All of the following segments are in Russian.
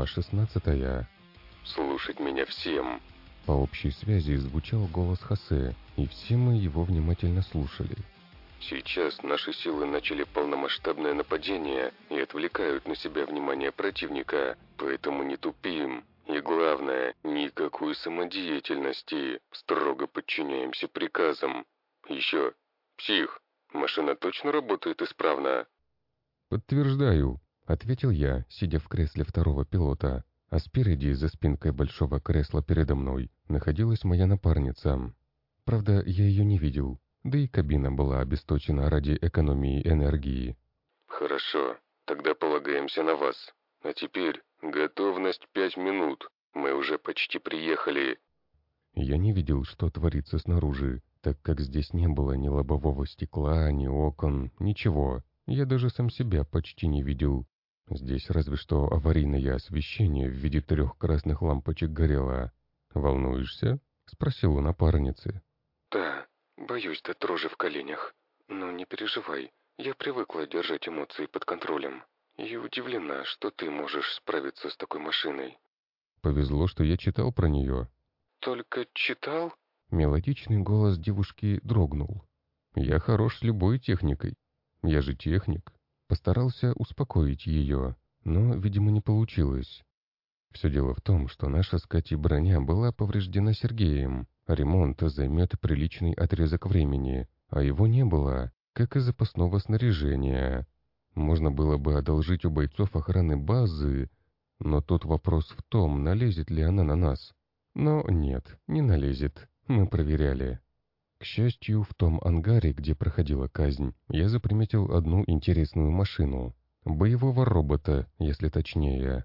Глава 16. «Слушать меня всем!» По общей связи звучал голос Хосе, и все мы его внимательно слушали. «Сейчас наши силы начали полномасштабное нападение и отвлекают на себя внимание противника, поэтому не тупим. И главное, никакой самодеятельности, строго подчиняемся приказам. Еще, псих, машина точно работает исправно?» «Подтверждаю», — ответил я, сидя в кресле второго пилота, а спереди, за спинкой большого кресла передо мной, находилась моя напарница. Правда, я ее не видел, да и кабина была обесточена ради экономии энергии. «Хорошо, тогда полагаемся на вас. А теперь готовность 5 минут. Мы уже почти приехали». Я не видел, что творится снаружи, так как здесь не было ни лобового стекла, ни окон, ничего. Я даже сам себя почти не видел. Здесь разве что аварийное освещение в виде 3 красных лампочек горело. «Волнуешься?» — спросил у напарницы. «Да, боюсь до дрожи в коленях. Но не переживай, я привыкла держать эмоции под контролем. И удивлена, что ты можешь справиться с такой машиной». Повезло, что я читал про нее. «Только читал?» Мелодичный голос девушки дрогнул. «Я хорош с любой техникой. Я же техник». Постарался успокоить ее, но, видимо, не получилось. Все дело в том, что наша с Катей броня была повреждена Сергеем. Ремонт займет приличный отрезок времени, а его не было, как и запасного снаряжения. Можно было бы одолжить у бойцов охраны базы, но тут вопрос в том, налезет ли она на нас. Но нет, не налезет, мы проверяли. К счастью, в том ангаре, где проходила казнь, я заприметил одну интересную машину. Боевого робота, если точнее.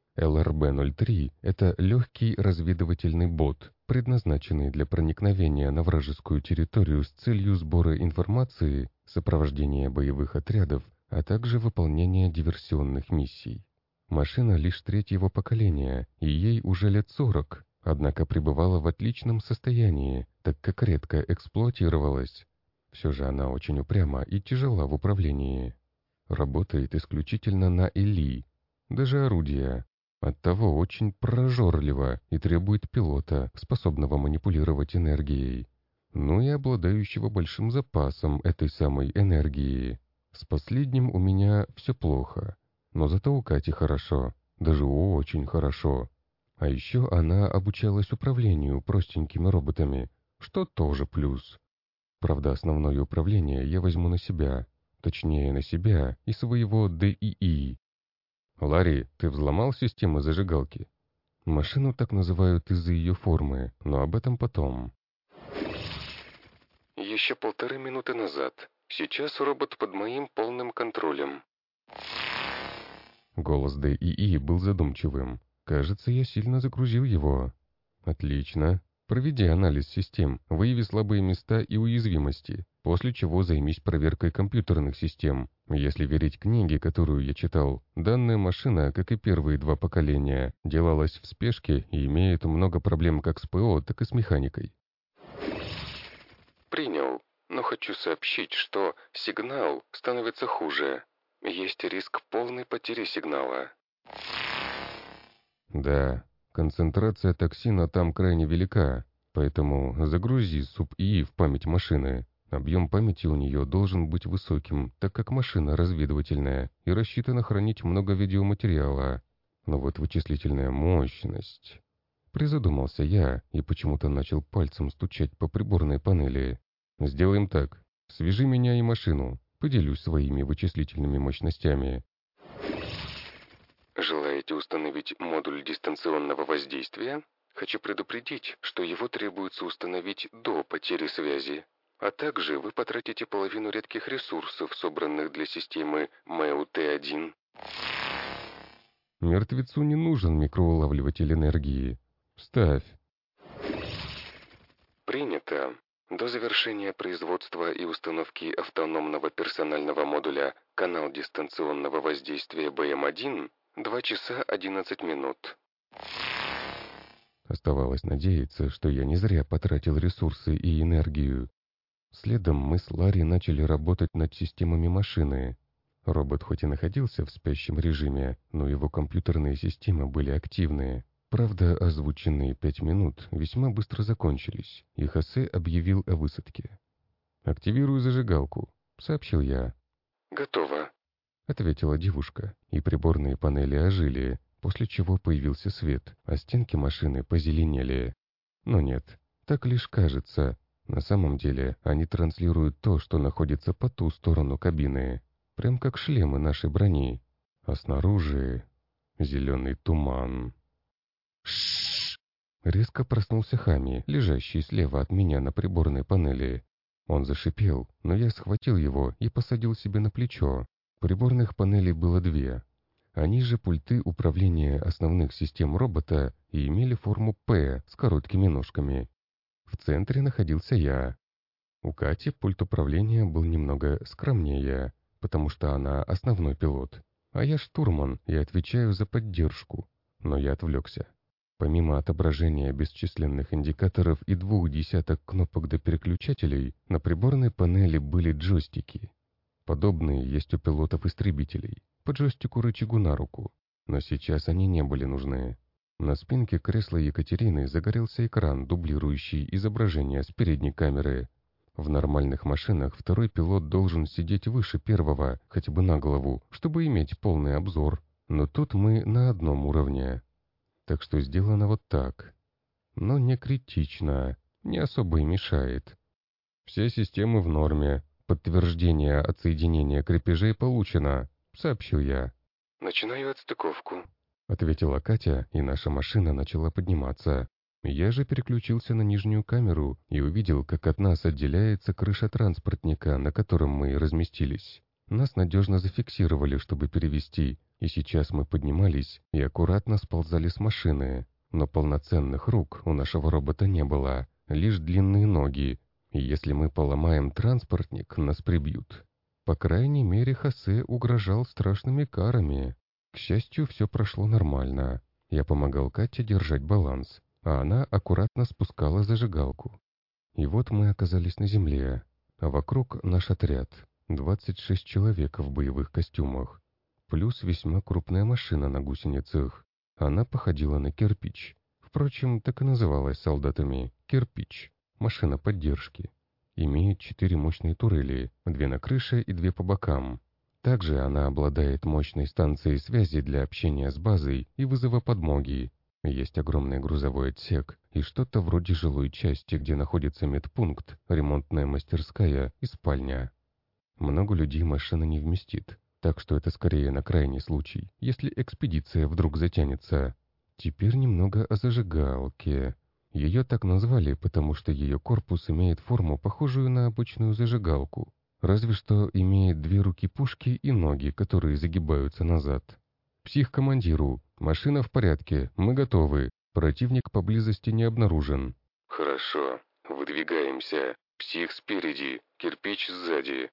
ЛРБ-03 — это легкий разведывательный бот, предназначенный для проникновения на вражескую территорию с целью сбора информации, сопровождения боевых отрядов, а также выполнения диверсионных миссий. Машина лишь 3-го поколения, и ей уже лет 40, однако пребывала в отличном состоянии, так как редко эксплуатировалась. Все же она очень упряма и тяжела в управлении. Работает исключительно на ИЛИ, даже орудия. Оттого очень прожорливо и требует пилота, способного манипулировать энергией. Ну и обладающего большим запасом этой самой энергии. С последним у меня все плохо. Но зато у Кати хорошо, даже очень хорошо. А еще она обучалась управлению простенькими роботами, что тоже плюс. Правда, основное управление я возьму на себя, точнее на себя и своего ДИИ. «Ларри, ты взломал систему зажигалки?» Машину так называют из-за ее формы, но об этом потом. «Еще 1,5 минуты назад. Сейчас робот под моим полным контролем». Голос ДИИ был задумчивым. Кажется, я сильно загрузил его. Отлично. Проведи анализ систем, выяви слабые места и уязвимости, после чего займись проверкой компьютерных систем. Если верить книге, которую я читал, данная машина, как и первые 2 поколения, делалась в спешке и имеет много проблем как с ПО, так и с механикой. «Принял, но хочу сообщить, что сигнал становится хуже. Есть риск полной потери сигнала». Да, концентрация токсина там крайне велика, поэтому загрузи суб-ИИ в память машины. Объем памяти у нее должен быть высоким, так как машина разведывательная и рассчитана хранить много видеоматериала. Но вот вычислительная мощность... Призадумался я и почему-то начал пальцем стучать по приборной панели. Сделаем так. Свяжи меня и машину. Поделюсь своими вычислительными мощностями. «Желаете установить модуль дистанционного воздействия? Хочу предупредить, что его требуется установить до потери связи. А также вы потратите половину редких ресурсов, собранных для системы МЭУ-Т1». Мертвецу не нужен микроулавливатель энергии. Ставь. «Принято. До завершения производства и установки автономного персонального модуля «Канал дистанционного воздействия БМ-1» 2 часа 11 минут». Оставалось надеяться, что я не зря потратил ресурсы и энергию. Следом мы с Ларри начали работать над системами машины. Робот хоть и находился в спящем режиме, но его компьютерные системы были активные. Правда, озвученные 5 минут весьма быстро закончились, и Хосе объявил о высадке. «Активирую зажигалку», — сообщил я. «Готово», — ответила девушка, и приборные панели ожили, после чего появился свет, а стенки машины позеленели. Но нет, так лишь кажется. На самом деле они транслируют то, что находится по ту сторону кабины, прям как шлемы нашей брони. А снаружи зеленый туман. Шш! Резко проснулся Хами, лежащий слева от меня на приборной панели. Он зашипел, но я схватил его и посадил себе на плечо. Приборных панелей было 2. Они же пульты управления основных систем робота и имели форму «П» с короткими ножками. В центре находился я. У Кати пульт управления был немного скромнее, потому что она основной пилот, а я штурман и отвечаю за поддержку. Но я отвлекся. Помимо отображения бесчисленных индикаторов и 2 десяток кнопок до переключателей, на приборной панели были джойстики. Подобные есть у пилотов-истребителей, по джойстику-рычагу на руку, но сейчас они не были нужны. На спинке кресла Екатерины загорелся экран, дублирующий изображение с передней камеры. В нормальных машинах второй пилот должен сидеть выше первого, хотя бы на голову, чтобы иметь полный обзор, но тут мы на одном уровне. Так что сделано вот так. Но не критично, не особо и мешает. Все системы в норме. Подтверждение отсоединения крепежей получено, сообщил я. «Начинаю отстыковку», — ответила Катя, и наша машина начала подниматься. Я же переключился на нижнюю камеру и увидел, как от нас отделяется крыша транспортника, на котором мы разместились. Нас надежно зафиксировали, чтобы перевести, и сейчас мы поднимались и аккуратно сползали с машины. Но полноценных рук у нашего робота не было, лишь длинные ноги, и если мы поломаем транспортник, нас прибьют. По крайней мере, Хосе угрожал страшными карами. К счастью, все прошло нормально. Я помогал Кате держать баланс, а она аккуратно спускала зажигалку. И вот мы оказались на земле, а вокруг наш отряд. 26 человек в боевых костюмах. Плюс весьма крупная машина на гусеницах. Она походила на кирпич. Впрочем, так и называлась солдатами «кирпич». Машина поддержки. Имеет 4 мощные турели, 2 на крыше и 2 по бокам. Также она обладает мощной станцией связи для общения с базой и вызова подмоги. Есть огромный грузовой отсек и что-то вроде жилой части, где находится медпункт, ремонтная мастерская и спальня. Много людей машина не вместит, так что это скорее на крайний случай, если экспедиция вдруг затянется. Теперь немного о зажигалке. Ее так назвали, потому что ее корпус имеет форму, похожую на обычную зажигалку, разве что имеет 2 руки-пушки и ноги, которые загибаются назад. «Псих-командиру, машина в порядке, мы готовы, противник поблизости не обнаружен». «Хорошо, выдвигаемся. Псих спереди, кирпич сзади».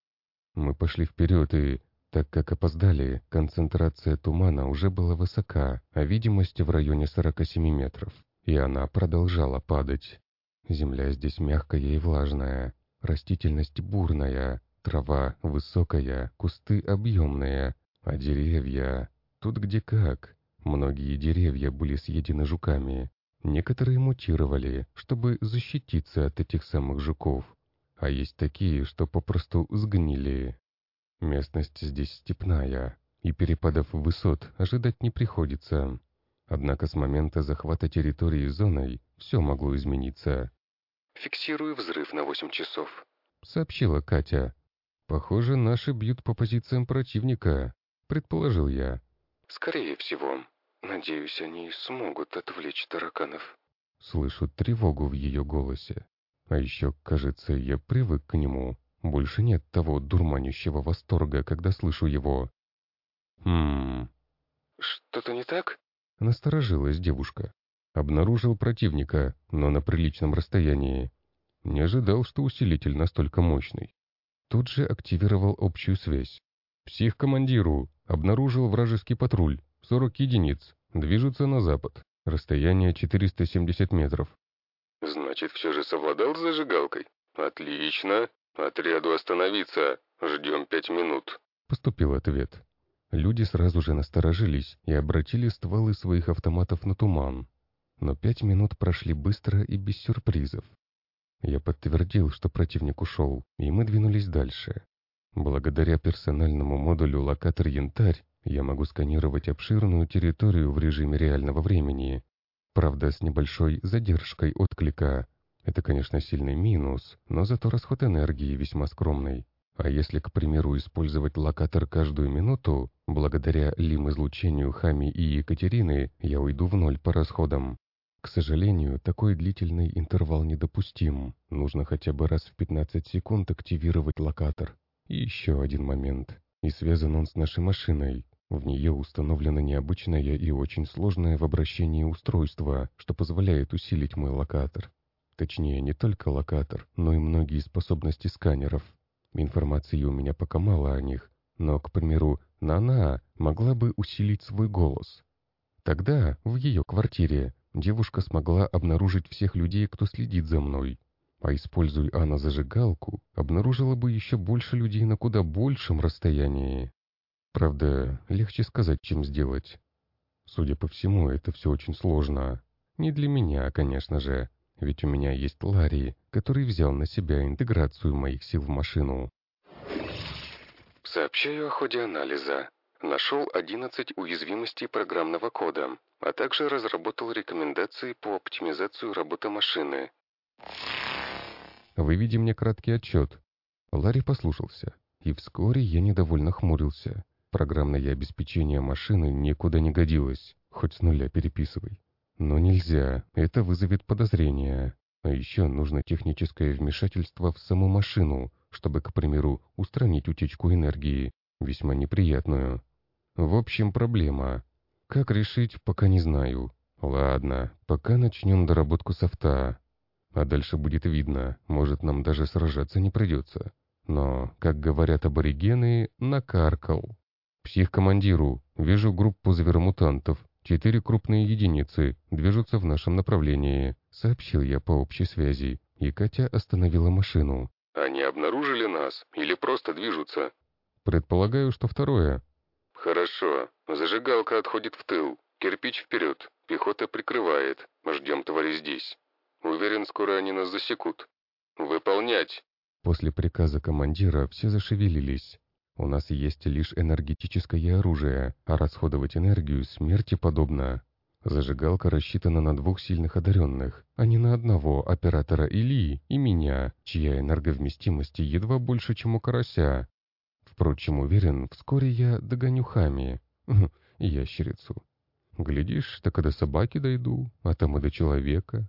Мы пошли вперед и, так как опоздали, концентрация тумана уже была высока, а видимость в районе 47 метров. И она продолжала падать. Земля здесь мягкая и влажная, растительность бурная, трава высокая, кусты объемные, а деревья... Тут где как. Многие деревья были съедены жуками. Некоторые мутировали, чтобы защититься от этих самых жуков. А есть такие, что попросту сгнили. Местность здесь степная, и перепадов высот ожидать не приходится. Однако с момента захвата территории зоной все могло измениться. «Фиксирую взрыв на 8 часов», — сообщила Катя. «Похоже, наши бьют по позициям противника», — предположил я. «Скорее всего. Надеюсь, они смогут отвлечь тараканов». Слышу тревогу в ее голосе. А еще, кажется, я привык к нему. Больше нет того дурманящего восторга, когда слышу его. «Что-то не так?» — насторожилась девушка. Обнаружил противника, но на приличном расстоянии. Не ожидал, что усилитель настолько мощный. Тут же активировал общую связь. «Псих-командиру! Обнаружил вражеский патруль. 40 единиц. Движутся на запад. Расстояние 470 метров». «Значит, все же совладал с зажигалкой? Отлично. Отряду остановиться. Ждем 5 минут». Поступил ответ. Люди сразу же насторожились и обратили стволы своих автоматов на туман. Но 5 минут прошли быстро и без сюрпризов. Я подтвердил, что противник ушел, и мы двинулись дальше. Благодаря персональному модулю «Локатор Янтарь» я могу сканировать обширную территорию в режиме реального времени. Правда, с небольшой задержкой отклика. Это, конечно, сильный минус, но зато расход энергии весьма скромный. А если, к примеру, использовать локатор каждую минуту, благодаря лим-излучению Хами и Екатерины, я уйду в ноль по расходам. К сожалению, такой длительный интервал недопустим. Нужно хотя бы раз в 15 секунд активировать локатор. И еще один момент. И связан он с нашей машиной. В нее установлено необычное и очень сложное в обращении устройство, что позволяет усилить мой локатор. Точнее, не только локатор, но и многие способности сканеров. Информации у меня пока мало о них, но, к примеру, Нана могла бы усилить свой голос. Тогда, в ее квартире, девушка смогла обнаружить всех людей, кто следит за мной. А используя она зажигалку, обнаружила бы еще больше людей на куда большем расстоянии. Правда, легче сказать, чем сделать. Судя по всему, это все очень сложно. Не для меня, конечно же, ведь у меня есть Ларри, который взял на себя интеграцию моих сил в машину. Сообщаю о ходе анализа. Нашел 11 уязвимостей программного кода, а также разработал рекомендации по оптимизации работы машины. Выведи мне краткий отчет. Ларри послушался, и вскоре я недовольно хмурился. Программное обеспечение машины никуда не годилось, хоть с нуля переписывай. Но нельзя, это вызовет подозрения. А еще нужно техническое вмешательство в саму машину, чтобы, к примеру, устранить утечку энергии, весьма неприятную. В общем, проблема. Как решить, пока не знаю. Ладно, пока начнем доработку софта. А дальше будет видно, может, нам даже сражаться не придется. Но, как говорят аборигены, накаркал. Псих-командиру, вижу группу зверомутантов. 4 крупные единицы движутся в нашем направлении, сообщил я по общей связи, и Катя остановила машину. Они обнаружили нас или просто движутся? Предполагаю, что второе. Хорошо. Зажигалка отходит в тыл. Кирпич вперед. Пехота прикрывает. Ждем твари здесь. Уверен, скоро они нас засекут. Выполнять. После приказа командира все зашевелились. У нас есть лишь энергетическое оружие, а расходовать энергию смерти подобно. Зажигалка рассчитана на 2 сильных одаренных, а не на одного оператора Ильи и меня, чья энерговместимость едва больше, чем у карася. Впрочем, уверен, вскоре я догоню Хами, ящерицу. Глядишь, так и до собаки дойду, а там и до человека.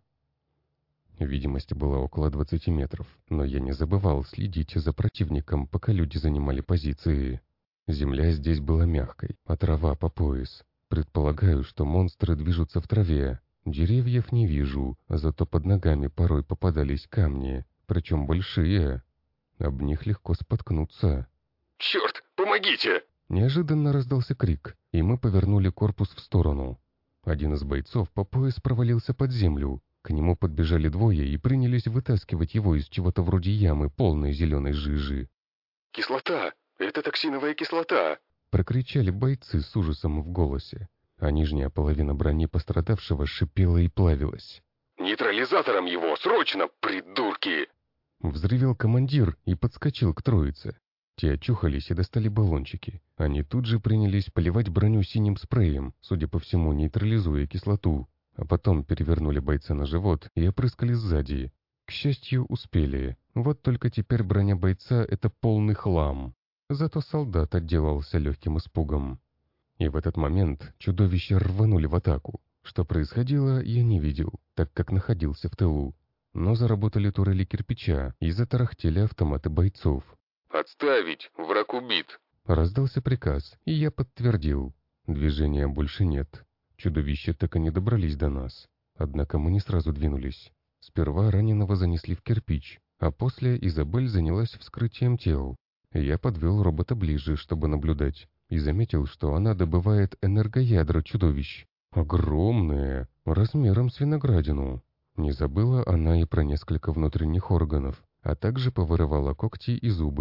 Видимость была около 20 метров, но я не забывал следить за противником, пока люди занимали позиции. Земля здесь была мягкой, а трава по пояс. Предполагаю, что монстры движутся в траве. Деревьев не вижу, зато под ногами порой попадались камни, причем большие. Об них легко споткнуться. «Черт, помогите!» Неожиданно раздался крик, и мы повернули корпус в сторону. Один из бойцов по пояс провалился под землю. К нему подбежали 2 и принялись вытаскивать его из чего-то вроде ямы, полной зеленой жижи. «Кислота! Это токсиновая кислота!» Прокричали бойцы с ужасом в голосе, а нижняя половина брони пострадавшего шипела и плавилась. «Нейтрализатором его! Срочно, придурки!» Взревел командир и подскочил к троице. Те очухались и достали баллончики. Они тут же принялись поливать броню синим спреем, судя по всему, нейтрализуя кислоту. А потом перевернули бойца на живот и опрыскали сзади. К счастью, успели. Вот только теперь броня бойца — это полный хлам. Зато солдат отделался легким испугом. И в этот момент чудовища рванули в атаку. Что происходило, я не видел, так как находился в тылу. Но заработали турели кирпича и затарахтели автоматы бойцов. «Отставить! Враг убит!» Раздался приказ, и я подтвердил. Движения больше нет. Чудовища так и не добрались до нас. Однако мы не сразу двинулись. Сперва раненого занесли в кирпич, а после Изабель занялась вскрытием тел. Я подвел робота ближе, чтобы наблюдать, и заметил, что она добывает энергоядра чудовищ. Огромные, размером с виноградину. Не забыла она и про несколько внутренних органов, а также повырывала когти и зубы.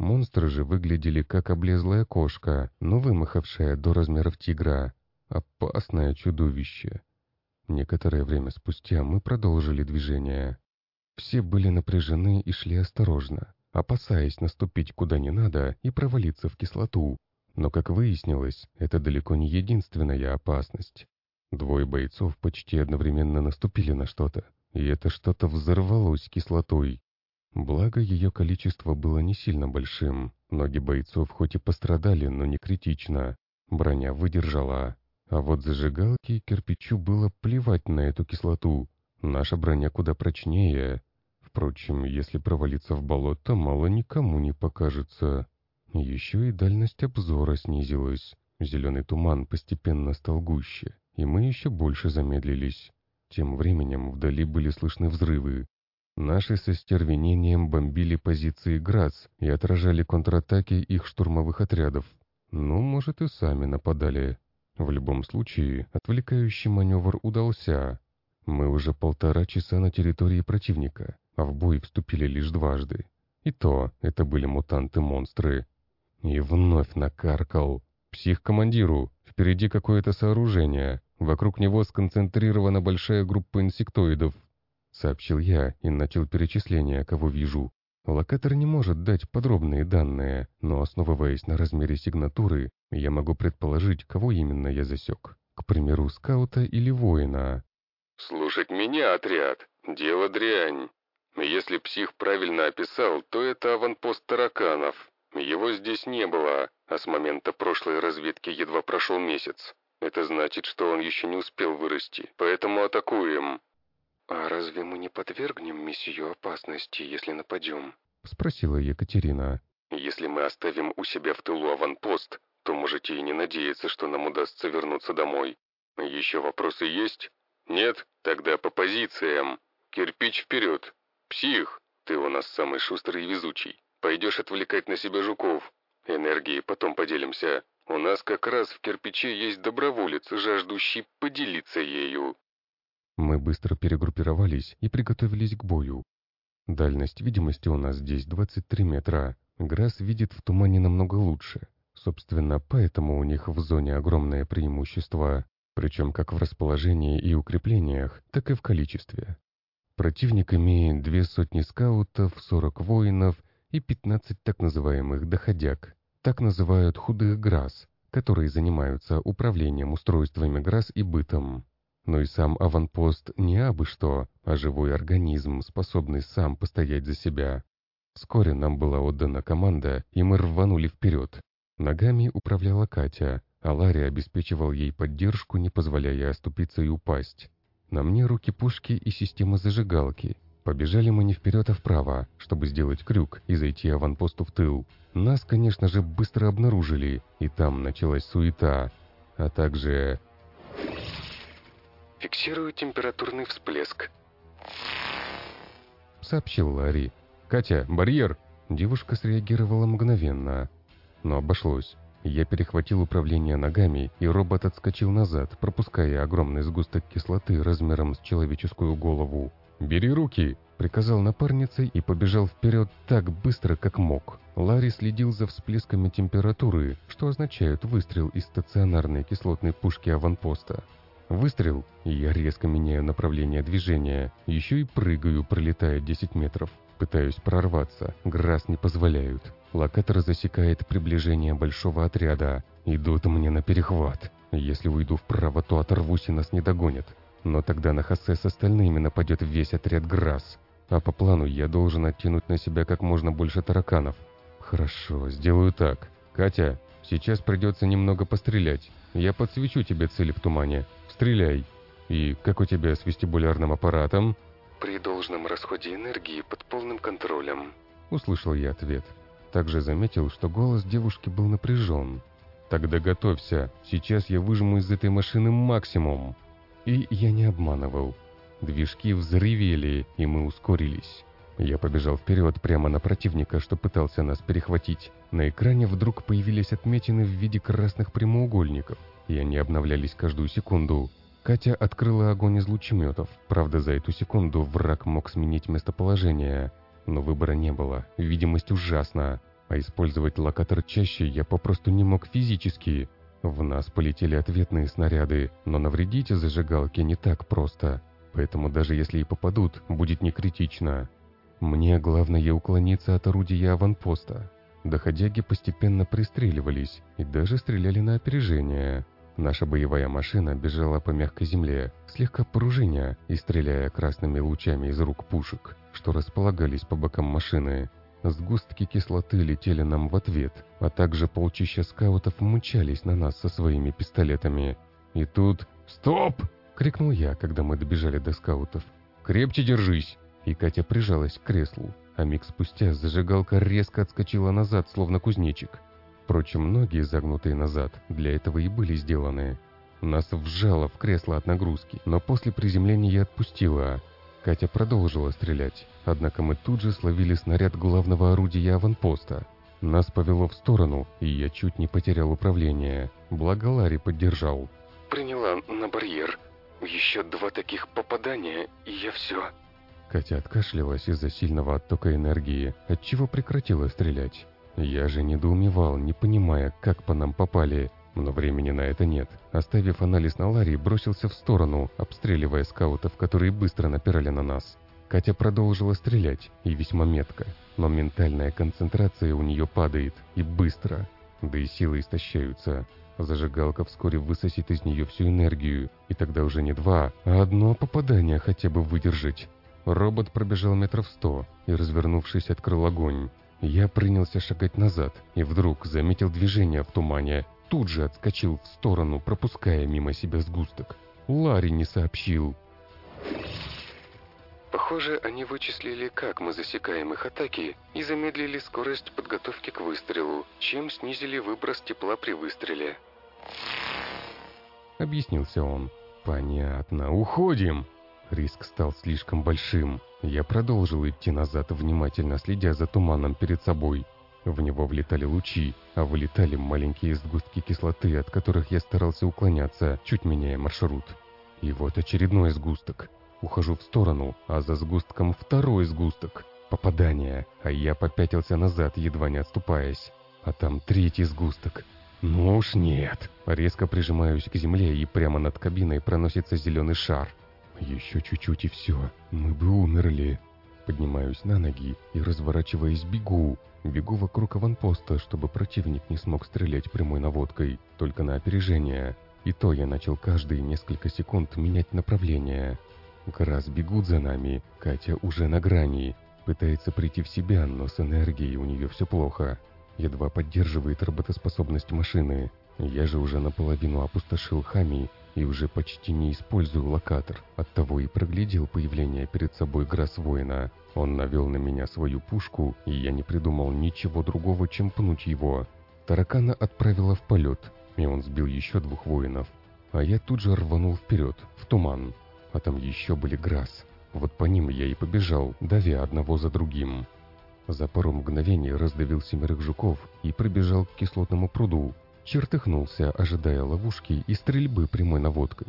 Монстры же выглядели как облезлая кошка, но вымахавшая до размеров тигра. Опасное чудовище. Некоторое время спустя мы продолжили движение. Все были напряжены и шли осторожно, опасаясь наступить куда не надо и провалиться в кислоту. Но, как выяснилось, это далеко не единственная опасность. Двое бойцов почти одновременно наступили на что-то, и это что-то взорвалось кислотой. Благо, ее количество было не сильно большим. Ноги бойцов хоть и пострадали, но не критично. Броня выдержала. А вот зажигалке и кирпичу было плевать на эту кислоту. Наша броня куда прочнее. Впрочем, если провалиться в болото, мало никому не покажется. Еще и дальность обзора снизилась. Зеленый туман постепенно стал гуще, и мы еще больше замедлились. Тем временем вдали были слышны взрывы. Наши со стервенением бомбили позиции ГРАС и отражали контратаки их штурмовых отрядов. Ну, может, и сами нападали. В любом случае, отвлекающий маневр удался. Мы уже 1,5 часа на территории противника, а в бой вступили лишь дважды. И то, это были мутанты-монстры. И вновь накаркал. «Псих-командиру! Впереди какое-то сооружение. Вокруг него сконцентрирована большая группа инсектоидов», — сообщил я и начал перечисление, кого вижу. Локатор не может дать подробные данные, но, основываясь на размере сигнатуры, я могу предположить, кого именно я засек. К примеру, скаута или воина. «Слушать меня, отряд. Дело дрянь. Если псих правильно описал, то это аванпост тараканов. Его здесь не было, а с момента прошлой разведки едва прошел месяц. Это значит, что он еще не успел вырасти, поэтому атакуем». «А разве мы не подвергнем миссию опасности, если нападем?» — спросила Екатерина. «Если мы оставим у себя в тылу аванпост, то можете и не надеяться, что нам удастся вернуться домой. Еще вопросы есть? Нет? Тогда по позициям. Кирпич вперед. Псих, ты у нас самый шустрый и везучий. Пойдешь отвлекать на себя жуков. Энергией потом поделимся. У нас как раз в кирпиче есть доброволец, жаждущий поделиться ею». Мы быстро перегруппировались и приготовились к бою. Дальность видимости у нас здесь 23 метра. ГРАС видит в тумане намного лучше. Собственно, поэтому у них в зоне огромное преимущество, причем как в расположении и укреплениях, так и в количестве. Противник имеет 200 скаутов, 40 воинов и 15 так называемых доходяг. Так называют худых ГРАС, которые занимаются управлением устройствами ГРАС и бытом. Но и сам аванпост не абы что, а живой организм, способный сам постоять за себя. Вскоре нам была отдана команда, и мы рванули вперед. Ногами управляла Катя, а Ларри обеспечивал ей поддержку, не позволяя оступиться и упасть. На мне руки пушки и система зажигалки. Побежали мы не вперед, а вправо, чтобы сделать крюк и зайти аванпосту в тыл. Нас, конечно же, быстро обнаружили, и там началась суета, а также... «Фиксирую температурный всплеск», — сообщил Ларри. «Катя, барьер!» Девушка среагировала мгновенно. Но обошлось. Я перехватил управление ногами, и робот отскочил назад, пропуская огромный сгусток кислоты размером с человеческую голову. «Бери руки!» — приказал напарнице и побежал вперед так быстро, как мог. Ларри следил за всплесками температуры, что означает выстрел из стационарной кислотной пушки аванпоста. Выстрел, и я резко меняю направление движения, еще и прыгаю, пролетая 10 метров. Пытаюсь прорваться, ГРАС не позволяют. Локатор засекает приближение большого отряда. Идут мне на перехват. Если уйду вправо, то оторвусь и нас не догонят. Но тогда на Хосе с остальными нападет весь отряд ГРАС. А по плану я должен оттянуть на себя как можно больше тараканов. Хорошо, сделаю так. Катя, сейчас придется немного пострелять. Я подсвечу тебе цели в тумане. Стреляй. И как у тебя с вестибулярным аппаратом? «При должном расходе энергии под полным контролем», — услышал я ответ. Также заметил, что голос девушки был напряжен. «Тогда готовься, сейчас я выжму из этой машины максимум». И я не обманывал. Движки взревели, и мы ускорились. Я побежал вперед прямо на противника, что пытался нас перехватить. На экране вдруг появились отметины в виде красных прямоугольников, и они обновлялись каждую секунду. Катя открыла огонь из лучеметов. Правда, за эту секунду враг мог сменить местоположение. Но выбора не было, видимость ужасна. а использовать локатор чаще я попросту не мог физически. В нас полетели ответные снаряды, но навредить зажигалке не так просто, поэтому даже если и попадут, будет не критично. Мне главное уклониться от орудия аванпоста. Доходяги постепенно пристреливались и даже стреляли на опережение. Наша боевая машина бежала по мягкой земле, слегка пружиня и стреляя красными лучами из рук пушек, что располагались по бокам машины. Сгустки кислоты летели нам в ответ, а также полчища скаутов мчались на нас со своими пистолетами. И тут... «Стоп!» — крикнул я, когда мы добежали до скаутов. «Крепче держись!» И Катя прижалась к креслу, а миг спустя зажигалка резко отскочила назад, словно кузнечик. Впрочем, ноги, загнутые назад, для этого и были сделаны. Нас вжало в кресло от нагрузки, но после приземления отпустила. Катя продолжила стрелять, однако мы тут же словили снаряд главного орудия аванпоста. Нас повело в сторону, и я чуть не потерял управление. Благо Ларри поддержал. «Приняла на барьер. Еще 2 таких попадания, и я все». Катя откашлялась из-за сильного оттока энергии, отчего прекратила стрелять. Я же недоумевал, не понимая, как по нам попали, но времени на это нет. Оставив анализ на Ларри, бросился в сторону, обстреливая скаутов, которые быстро напирали на нас. Катя продолжила стрелять, и весьма метко, но ментальная концентрация у нее падает, и быстро, да и силы истощаются. Зажигалка вскоре высосет из нее всю энергию, и тогда уже не 2, а 1 попадание хотя бы выдержать. Робот пробежал метров 100 и, развернувшись, открыл огонь. Я принялся шагать назад и вдруг заметил движение в тумане. Тут же отскочил в сторону, пропуская мимо себя сгусток. Ларри не сообщил. Похоже, они вычислили, как мы засекаем их атаки, и замедлили скорость подготовки к выстрелу, чем снизили выброс тепла при выстреле. Объяснился он. Понятно, уходим. Риск стал слишком большим. Я продолжил идти назад, внимательно следя за туманом перед собой. В него влетали лучи, а вылетали маленькие сгустки кислоты, от которых я старался уклоняться, чуть меняя маршрут. И вот очередной сгусток. Ухожу в сторону, а за сгустком 2-й сгусток. Попадание, а я попятился назад, едва не отступаясь. А там 3-й сгусток. Ну уж нет. Резко прижимаюсь к земле, и прямо над кабиной проносится зеленый шар. Еще чуть-чуть и все, мы бы умерли. Поднимаюсь на ноги и, разворачиваясь, бегу. Бегу вокруг аванпоста, чтобы противник не смог стрелять прямой наводкой, только на опережение. И то я начал каждые несколько секунд менять направление. Грас бегут за нами, Катя уже на грани. Пытается прийти в себя, но с энергией у нее все плохо. Едва поддерживает работоспособность машины. Я же уже наполовину опустошил Хами и уже почти не использую локатор. Оттого и проглядел появление перед собой Грас-воина. Он навел на меня свою пушку, и я не придумал ничего другого, чем пнуть его. Таракана отправила в полет, и он сбил еще 2 воинов. А я тут же рванул вперед, в туман. А там еще были Грас. Вот по ним я и побежал, давя одного за другим. За пару мгновений раздавил 7 жуков и пробежал к кислотному пруду. Чертыхнулся, ожидая ловушки и стрельбы прямой наводкой.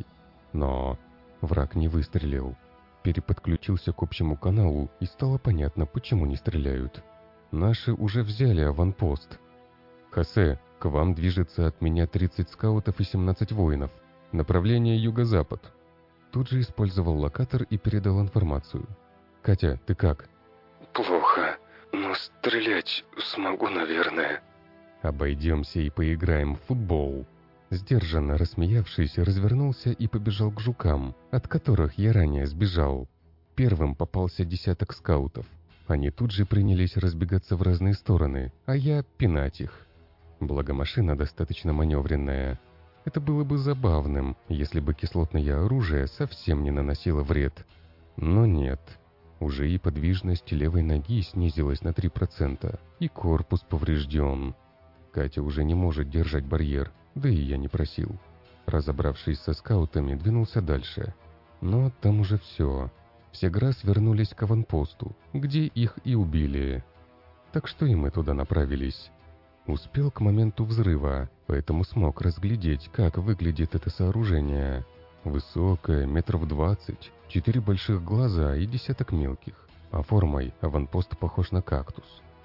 Но враг не выстрелил. Переподключился к общему каналу, и стало понятно, почему не стреляют. Наши уже взяли аванпост. «Хосе, к вам движется от меня 30 скаутов и 17 воинов. Направление юго-запад». Тут же использовал локатор и передал информацию. «Катя, ты как?» «Плохо, но стрелять смогу, наверное». «Обойдемся и поиграем в футбол». Сдержанно рассмеявшись, развернулся и побежал к жукам, от которых я ранее сбежал. Первым попался десяток скаутов. Они тут же принялись разбегаться в разные стороны, а я пинать их. Благо машина достаточно маневренная. Это было бы забавным, если бы кислотное оружие совсем не наносило вред. Но нет. Уже и подвижность левой ноги снизилась на 3%, и корпус поврежден. Катя уже не может держать барьер, да и я не просил. Разобравшись со скаутами, двинулся дальше. Но там уже все. Все Грас вернулись к аванпосту, где их и убили. Так что и мы туда направились. Успел к моменту взрыва, поэтому смог разглядеть, как выглядит это сооружение. Высокое, 20 метров, 4 больших глаза и десяток мелких. А формой аванпост похож на кактус.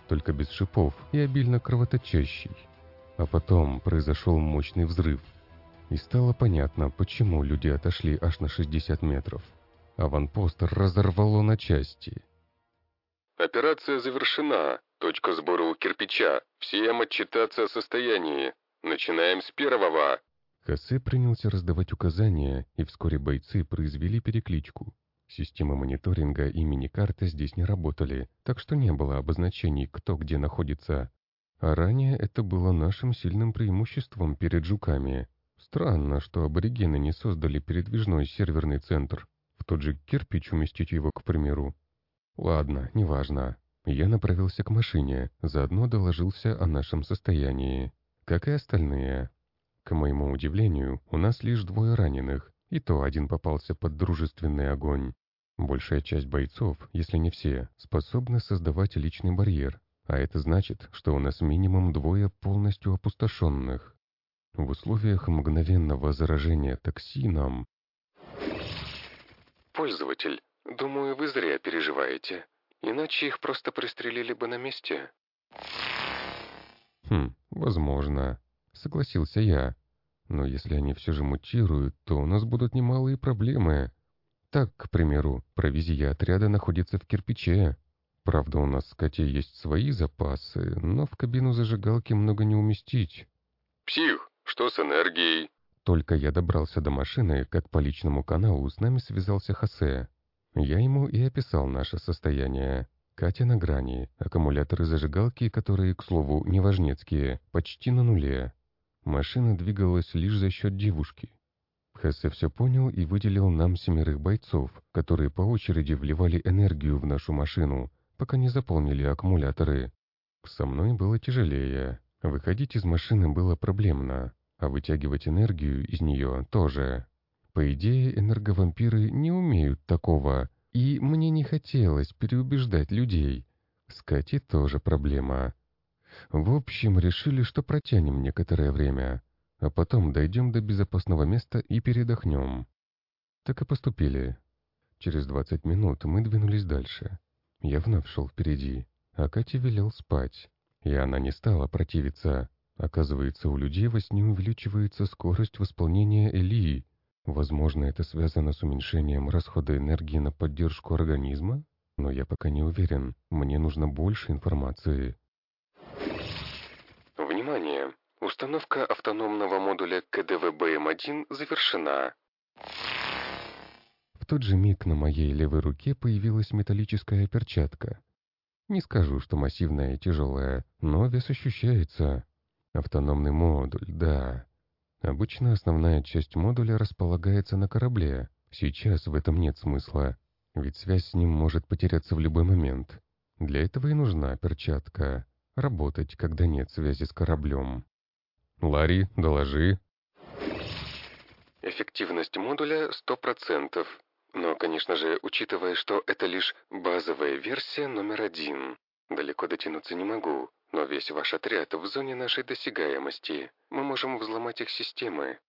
только без шипов и обильно кровоточащий. А потом произошел мощный взрыв. И стало понятно, почему люди отошли аж на 60 метров. Аванпост разорвало на части. Операция завершена. Точка сбора у кирпича. Всем отчитаться о состоянии. Начинаем с первого. Хосе принялся раздавать указания, и вскоре бойцы произвели перекличку. Системы мониторинга и миникарты здесь не работали, так что не было обозначений, кто где находится. А ранее это было нашим сильным преимуществом перед жуками. Странно, что аборигены не создали передвижной серверный центр. В тот же кирпич уместить его, к примеру. Ладно, неважно. Я направился к машине, заодно доложился о нашем состоянии. Как и остальные. К моему удивлению, у нас лишь 2 раненых, и то один попался под дружественный огонь. Большая часть бойцов, если не все, способны создавать личный барьер, а это значит, что у нас минимум 2 полностью опустошенных. В условиях мгновенного заражения токсином... Пользователь, думаю, вы зря переживаете. Иначе их просто пристрелили бы на месте. Возможно. Согласился я. Но если они все же мутируют, то у нас будут немалые проблемы. Так, к примеру, провизия отряда находится в кирпиче. Правда, у нас с Катей есть свои запасы, но в кабину зажигалки много не уместить. Псих, что с энергией? Только я добрался до машины, как по личному каналу с нами связался Хосе. Я ему и описал наше состояние. Катя на грани, аккумуляторы зажигалки, которые, к слову, неважнецкие, почти на нуле. Машина двигалась лишь за счет девушки. Хосе все понял и выделил нам 7 бойцов, которые по очереди вливали энергию в нашу машину, пока не заполнили аккумуляторы. Со мной было тяжелее. Выходить из машины было проблемно, а вытягивать энергию из нее тоже. По идее, энерговампиры не умеют такого, и мне не хотелось переубеждать людей. С Катей тоже проблема. В общем, решили, что протянем некоторое время, а потом дойдем до безопасного места и передохнем. Так и поступили. Через 20 минут мы двинулись дальше. Я вновь шел впереди, а Катя велел спать. И она не стала противиться. Оказывается, у людей во сне увеличивается скорость восполнения Элии. Возможно, это связано с уменьшением расхода энергии на поддержку организма? Но я пока не уверен. Мне нужно больше информации. Внимание! Установка автономного модуля КДВ-БМ-1 завершена. В тот же миг на моей левой руке появилась металлическая перчатка. Не скажу, что массивная и тяжелая, но вес ощущается. Автономный модуль, да. Обычно основная часть модуля располагается на корабле. Сейчас в этом нет смысла, ведь связь с ним может потеряться в любой момент. Для этого и нужна перчатка. Работать, когда нет связи с кораблем. «Ларри, доложи». Эффективность модуля 100%. Но, конечно же, учитывая, что это лишь базовая версия номер 1. Далеко дотянуться не могу, но весь ваш отряд в зоне нашей досягаемости. Мы можем взломать их системы.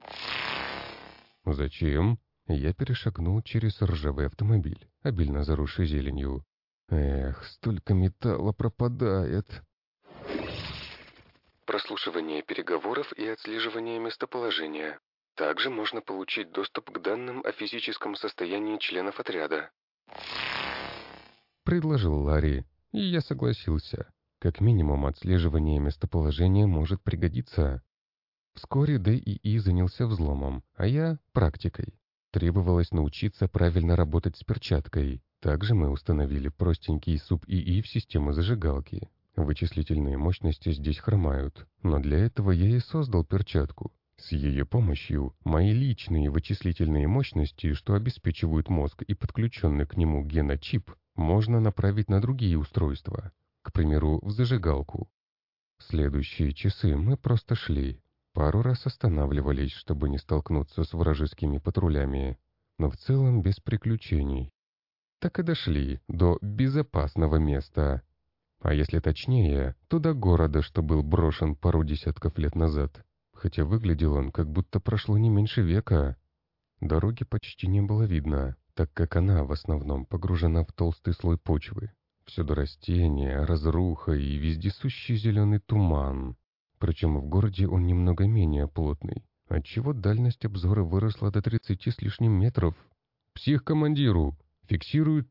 «Зачем?» Я перешагнул через ржавый автомобиль, обильно заросший зеленью. Эх, столько металла пропадает. Прослушивание переговоров и отслеживание местоположения. Также можно получить доступ к данным о физическом состоянии членов отряда. Предложил Ларри, и я согласился. Как минимум, отслеживание местоположения может пригодиться. Вскоре ДИИ занялся взломом, а я — практикой. Требовалось научиться правильно работать с перчаткой. Также мы установили простенький суб-ИИ в систему зажигалки. Вычислительные мощности здесь хромают, но для этого я и создал перчатку. С ее помощью мои личные вычислительные мощности, что обеспечивают мозг и подключенный к нему геночип, можно направить на другие устройства, к примеру, в зажигалку. Следующие часы мы просто шли. Пару раз останавливались, чтобы не столкнуться с вражескими патрулями, но в целом без приключений. Так и дошли до безопасного места. А если точнее, то до города, что был брошен пару десятков лет назад. Хотя выглядел он, как будто прошло не меньше века. Дороги почти не было видно, так как она в основном погружена в толстый слой почвы. Всюду растения, разруха и вездесущий зеленый туман. Причем в городе он немного менее плотный, отчего дальность обзора выросла до 30 с лишним метров. Псих-командиру фиксируют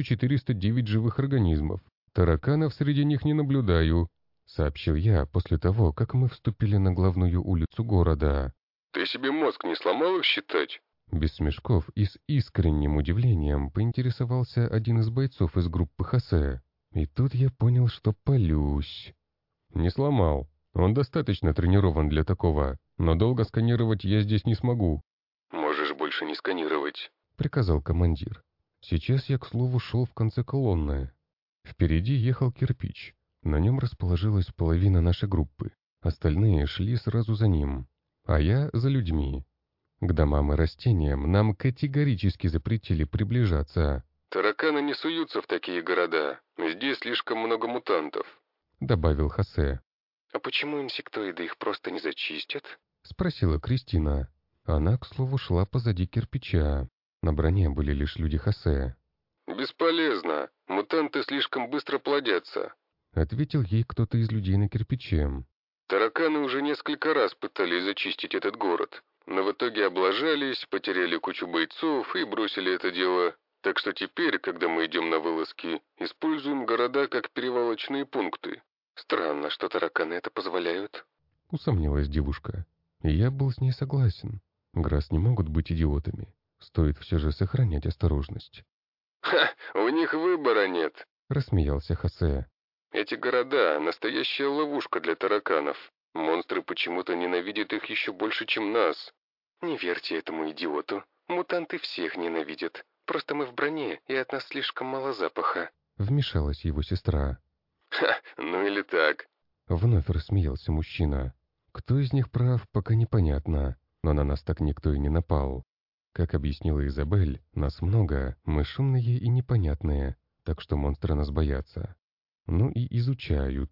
1409 живых организмов. Тараканов среди них не наблюдаю, сообщил я после того, как мы вступили на главную улицу города. «Ты себе мозг не сломал их считать?» Без смешков и с искренним удивлением поинтересовался один из бойцов из группы Хосе. И тут я понял, что палюсь. Не сломал. Он достаточно тренирован для такого, но долго сканировать я здесь не смогу. «Можешь больше не сканировать», — приказал командир. Сейчас я, к слову, шел в конце колонны. Впереди ехал кирпич. На нем расположилась половина нашей группы. Остальные шли сразу за ним, а я за людьми. К домам и растениям нам категорически запретили приближаться. «Тараканы не суются в такие города. Здесь слишком много мутантов», — добавил Хосе. «А почему инсектоиды их просто не зачистят?» — спросила Кристина. Она, к слову, шла позади кирпича. На броне были лишь люди Хосе. «Бесполезно. Мутанты слишком быстро плодятся», — ответил ей кто-то из людей на кирпиче. «Тараканы уже несколько раз пытались зачистить этот город, но в итоге облажались, потеряли кучу бойцов и бросили это дело. Так что теперь, когда мы идем на вылазки, используем города как перевалочные пункты. Странно, что тараканы это позволяют», — усомнилась девушка. И я был с ней согласен. Грас не могут быть идиотами. Стоит все же сохранять осторожность. «Ха, у них выбора нет», — рассмеялся Хосе. «Эти города — настоящая ловушка для тараканов. Монстры почему-то ненавидят их еще больше, чем нас». «Не верьте этому идиоту. Мутанты всех ненавидят. Просто мы в броне, и от нас слишком мало запаха». Вмешалась его сестра. «Ха, ну или так». Вновь рассмеялся мужчина. Кто из них прав, пока непонятно, но на нас так никто и не напал. Как объяснила Изабель, нас много, мы шумные и непонятные, так что монстры нас боятся. Ну и изучают.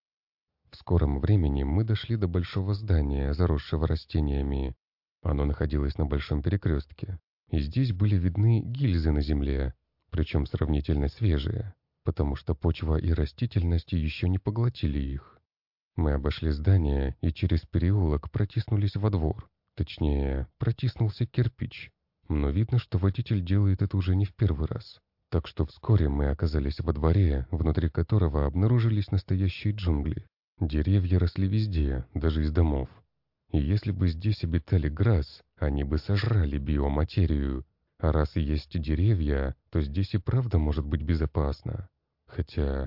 В скором времени мы дошли до большого здания, заросшего растениями. Оно находилось на большом перекрестке, и здесь были видны гильзы на земле, причем сравнительно свежие, потому что почва и растительность еще не поглотили их. Мы обошли здание и через переулок протиснулись во двор. Точнее, протиснулся кирпич. Но видно, что водитель делает это уже не в первый раз. Так что вскоре мы оказались во дворе, внутри которого обнаружились настоящие джунгли. Деревья росли везде, даже из домов. И если бы здесь обитали Грасс, они бы сожрали биоматерию. А раз есть деревья, то здесь и правда может быть безопасно. Хотя,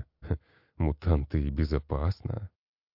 мутанты и безопасно.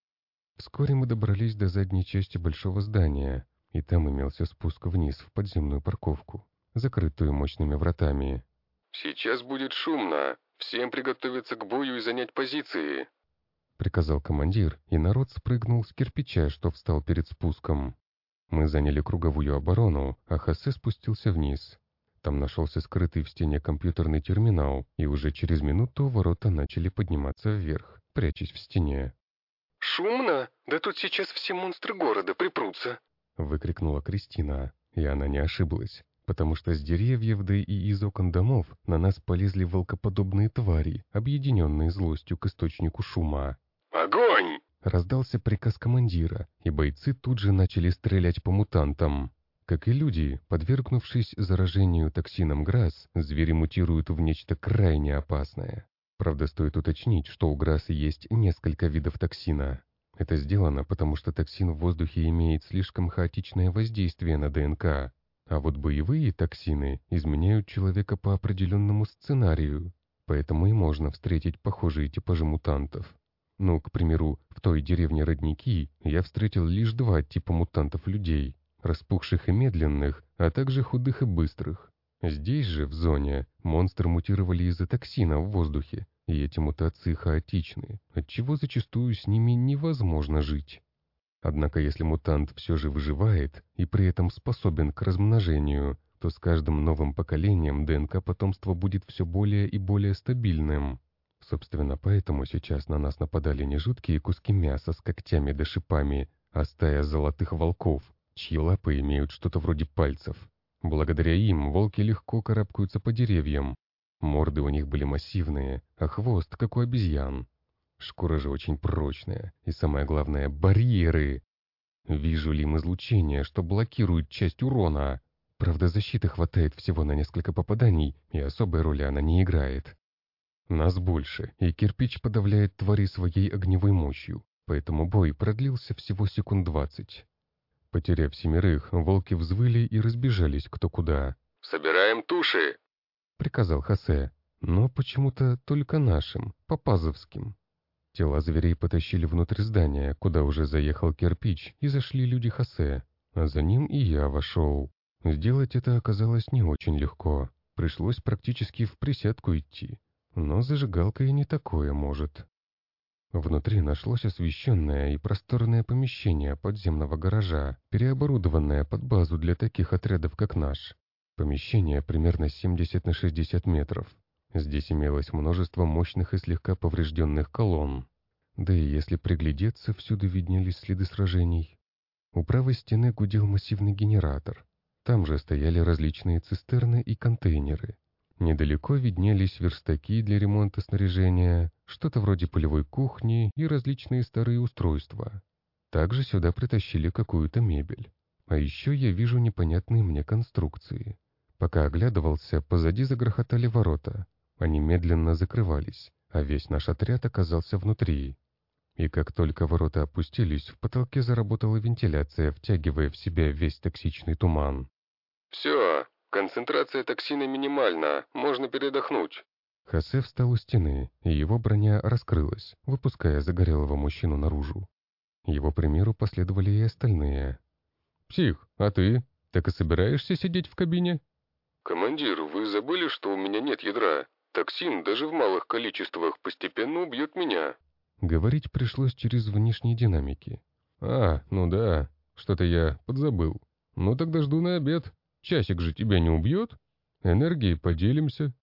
Вскоре мы добрались до задней части большого здания, и там имелся спуск вниз в подземную парковку, закрытую мощными вратами. «Сейчас будет шумно. Всем приготовиться к бою и занять позиции», — приказал командир, и народ спрыгнул с кирпича, что встал перед спуском. Мы заняли круговую оборону, а Хосе спустился вниз. Там нашелся скрытый в стене компьютерный терминал, и уже через минуту ворота начали подниматься вверх, прячась в стене. «Шумно? Да тут сейчас все монстры города припрутся», — выкрикнула Кристина, и она не ошиблась, потому что с деревьев, да и из окон домов на нас полезли волкоподобные твари, объединенные злостью к источнику шума. «Огонь!» — раздался приказ командира, и бойцы тут же начали стрелять по мутантам. Как и люди, подвергнувшись заражению токсином Грасс, звери мутируют в нечто крайне опасное. Правда, стоит уточнить, что у Грасса есть несколько видов токсина. Это сделано, потому что токсин в воздухе имеет слишком хаотичное воздействие на ДНК, а вот боевые токсины изменяют человека по определенному сценарию, поэтому и можно встретить похожие типажи мутантов. Ну, к примеру, в той деревне Родники я встретил лишь два типа мутантов людей, распухших и медленных, а также худых и быстрых. Здесь же, в зоне, монстры мутировали из-за токсина в воздухе, и эти мутации хаотичны, отчего зачастую с ними невозможно жить. Однако если мутант все же выживает и при этом способен к размножению, то с каждым новым поколением ДНК потомства будет все более и более стабильным. Собственно, поэтому сейчас на нас нападали не жуткие куски мяса с когтями да шипами, а стая золотых волков, чьи лапы имеют что-то вроде пальцев. Благодаря им волки легко карабкаются по деревьям. Морды у них были массивные, а хвост, как у обезьян. Шкура же очень прочная, и самое главное — барьеры. Вижу ли им излучение, что блокирует часть урона. Правда, защиты хватает всего на несколько попаданий, и особой роли она не играет. Нас больше, и кирпич подавляет твари своей огневой мощью, поэтому бой продлился всего секунд 20. Потеряв 7, волки взвыли и разбежались кто куда. «Собираем туши!» — приказал Хосе, но почему-то только нашим, попазовским. Тела зверей потащили внутрь здания, куда уже заехал кирпич, и зашли люди Хосе, а за ним и я вошел. Сделать это оказалось не очень легко, пришлось практически в присядку идти, но зажигалка и не такое может. Внутри нашлось освещенное и просторное помещение подземного гаража, переоборудованное под базу для таких отрядов, как наш. Помещение примерно 70 на 60 метров. Здесь имелось множество мощных и слегка поврежденных колонн. Да и если приглядеться, всюду виднелись следы сражений. У правой стены гудел массивный генератор. Там же стояли различные цистерны и контейнеры. Недалеко виднелись верстаки для ремонта снаряжения, что-то вроде полевой кухни и различные старые устройства. Также сюда притащили какую-то мебель. А еще я вижу непонятные мне конструкции. Пока оглядывался, позади загрохотали ворота. Они медленно закрывались, а весь наш отряд оказался внутри. И как только ворота опустились, в потолке заработала вентиляция, втягивая в себя весь токсичный туман. «Все, концентрация токсина минимальна, можно передохнуть». Хосе встал у стены, и его броня раскрылась, выпуская загорелого мужчину наружу. Его примеру последовали и остальные. «Псих, а ты? Так и собираешься сидеть в кабине?» «Командир, вы забыли, что у меня нет ядра? Токсин даже в малых количествах постепенно убьет меня». Говорить пришлось через внешние динамики. Ну да, что-то я подзабыл. Ну тогда жду на обед. Часик же тебя не убьет? Энергией поделимся».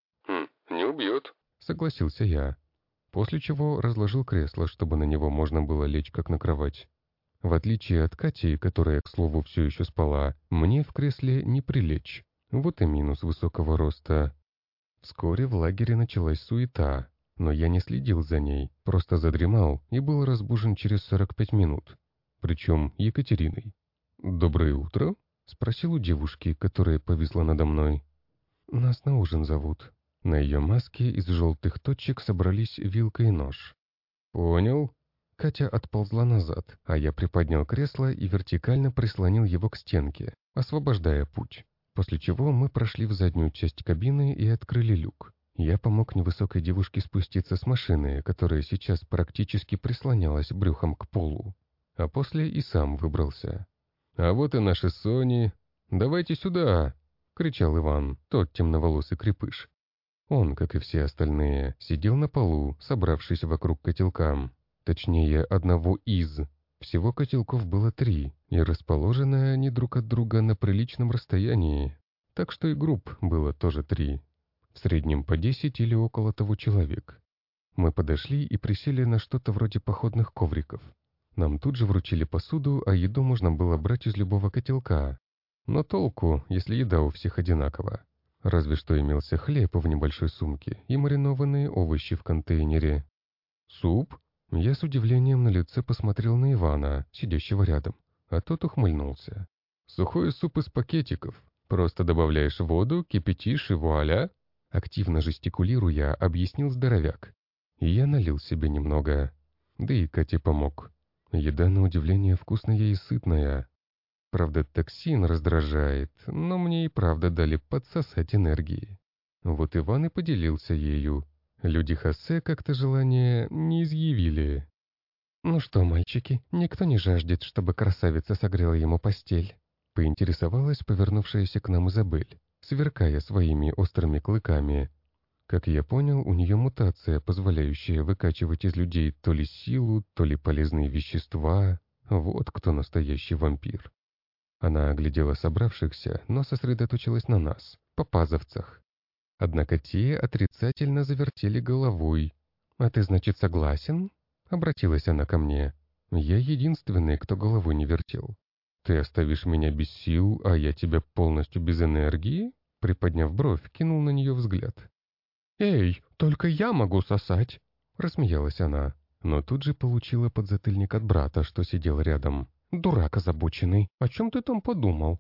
Не убьет», — согласился я. После чего разложил кресло, чтобы на него можно было лечь как на кровать. В отличие от Кати, которая, к слову, все еще спала, мне в кресле не прилечь. Вот и минус высокого роста. Вскоре в лагере началась суета, но я не следил за ней, просто задремал и был разбужен через 45 минут. Причем Екатериной. «Доброе утро?» — спросил у девушки, которая повисла надо мной. «Нас на ужин зовут». На ее маске из желтых точек собрались вилка и нож. «Понял». Катя отползла назад, а я приподнял кресло и вертикально прислонил его к стенке, освобождая путь. После чего мы прошли в заднюю часть кабины и открыли люк. Я помог невысокой девушке спуститься с машины, которая сейчас практически прислонялась брюхом к полу. А после и сам выбрался. «А вот и наши Сони. Давайте сюда!» — кричал Иван, тот темноволосый крепыш. Он, как и все остальные, сидел на полу, собравшись вокруг котелка. Точнее, одного из. Всего котелков было 3, и расположены они друг от друга на приличном расстоянии. Так что и групп было тоже 3. В среднем по 10 или около того человек. Мы подошли и присели на что-то вроде походных ковриков. Нам тут же вручили посуду, а еду можно было брать из любого котелка. Но толку, если еда у всех одинакова. Разве что имелся хлеб в небольшой сумке и маринованные овощи в контейнере. «Суп?» Я с удивлением на лице посмотрел на Ивана, сидящего рядом, а тот ухмыльнулся. «Сухой суп из пакетиков. Просто добавляешь воду, кипятишь и вуаля!» Активно жестикулируя, объяснил здоровяк. И я налил себе немного. Да и Кате помог. Еда, на удивление, вкусная и сытная. Правда, токсин раздражает, но мне и правда дали подсосать энергии. Вот Иван и поделился ею. Люди Хосе как-то желание не изъявили. «Ну что, мальчики, никто не жаждет, чтобы красавица согрела ему постель?» Поинтересовалась повернувшаяся к нам Изабель, сверкая своими острыми клыками. Как я понял, у нее мутация, позволяющая выкачивать из людей то ли силу, то ли полезные вещества. Вот кто настоящий вампир. Она оглядела собравшихся, но сосредоточилась на нас, попазовцах. Однако те отрицательно завертели головой. «А ты, значит, согласен?» — обратилась она ко мне. «Я единственный, кто головой не вертел. Ты оставишь меня без сил, а я тебя полностью без энергии?» Приподняв бровь, кинул на нее взгляд. «Эй, только я могу сосать!» — рассмеялась она, но тут же получила подзатыльник от брата, что сидел рядом. «Дурак озабоченный, о чем ты там подумал?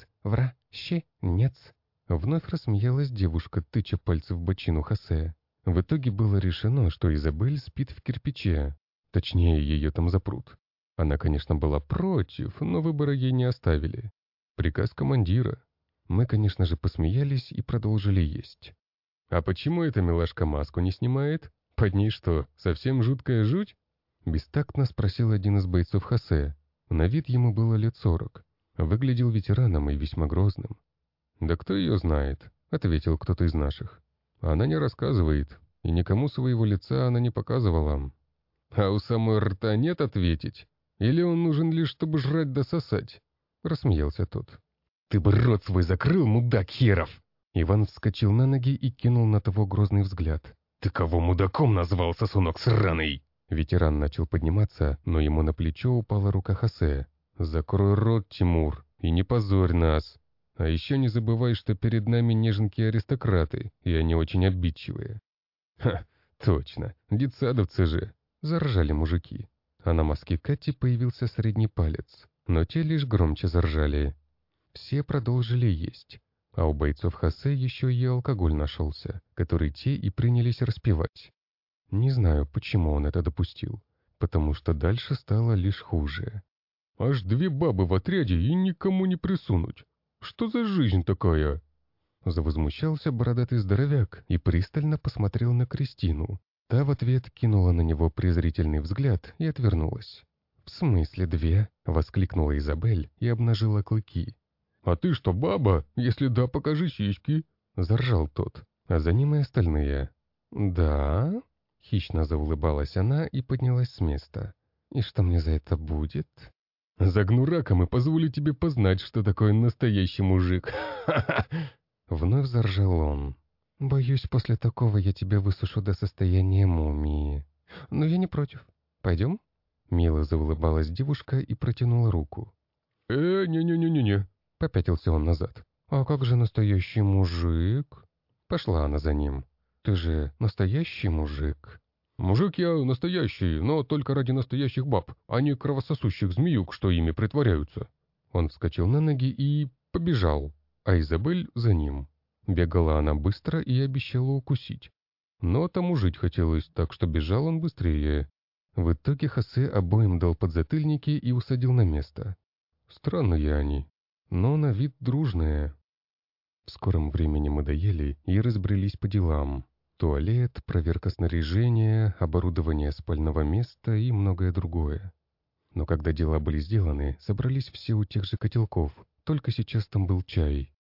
Извращенец!» Вновь рассмеялась девушка, тыча пальцы в бочину Хосе. В итоге было решено, что Изабель спит в кирпиче. Точнее, ее там запрут. Она, конечно, была против, но выбора ей не оставили. Приказ командира. Мы, конечно же, посмеялись и продолжили есть. «А почему эта милашка маску не снимает? Под ней что, совсем жуткая жуть?» Бестактно спросил один из бойцов Хосе. На вид ему было лет 40. Выглядел ветераном и весьма грозным. «Да кто ее знает?» — ответил кто-то из наших. «Она не рассказывает, и никому своего лица она не показывала. А у самой рта нет ответить? Или он нужен лишь, чтобы жрать да сосать?» — рассмеялся тот. «Ты бы рот свой закрыл, мудак херов!» Иван вскочил на ноги и кинул на того грозный взгляд. «Ты кого мудаком назвал, сосунок сраный?» Ветеран начал подниматься, но ему на плечо упала рука Хосе. «Закрой рот, Тимур, и не позорь нас. А еще не забывай, что перед нами неженки-аристократы, и они очень обидчивые». «Ха, точно, детсадовцы же!» — заржали мужики. А на маске Кати появился средний палец, но те лишь громче заржали. Все продолжили есть, а у бойцов Хосе еще и алкоголь нашелся, который те и принялись распивать. Не знаю, почему он это допустил, потому что дальше стало лишь хуже. «Аж 2 бабы в отряде и никому не присунуть. Что за жизнь такая?» Завозмущался бородатый здоровяк и пристально посмотрел на Кристину. Та в ответ кинула на него презрительный взгляд и отвернулась. «В смысле 2?» — воскликнула Изабель и обнажила клыки. «А ты что, баба? Если да, покажи сиськи!» — заржал тот, а за ним и остальные. «Да?» — хищно заулыбалась она и поднялась с места. «И что мне за это будет?» «Загну раком и позволю тебе познать, что такое настоящий мужик!» «Ха-ха!» Вновь заржал он. «Боюсь, после такого я тебя высушу до состояния мумии. Но я не против. Пойдем?» Мило заулыбалась девушка и протянула руку. Не-не-не-не-не!» Попятился он назад. «А как же настоящий мужик?» Пошла она за ним. «Ты же настоящий мужик?» «Мужик я настоящий, но только ради настоящих баб, а не кровососущих змеюк, что ими притворяются». Он вскочил на ноги и побежал, а Изабель за ним. Бегала она быстро и обещала укусить. Но тому жить хотелось, так что бежал он быстрее. В итоге Хосе обоим дал подзатыльники и усадил на место. Странные они, но на вид дружные. В скором времени мы доели и разбрелись по делам. Туалет, проверка снаряжения, оборудование спального места и многое другое. Но когда дела были сделаны, собрались все у тех же котелков, только сейчас там был чай.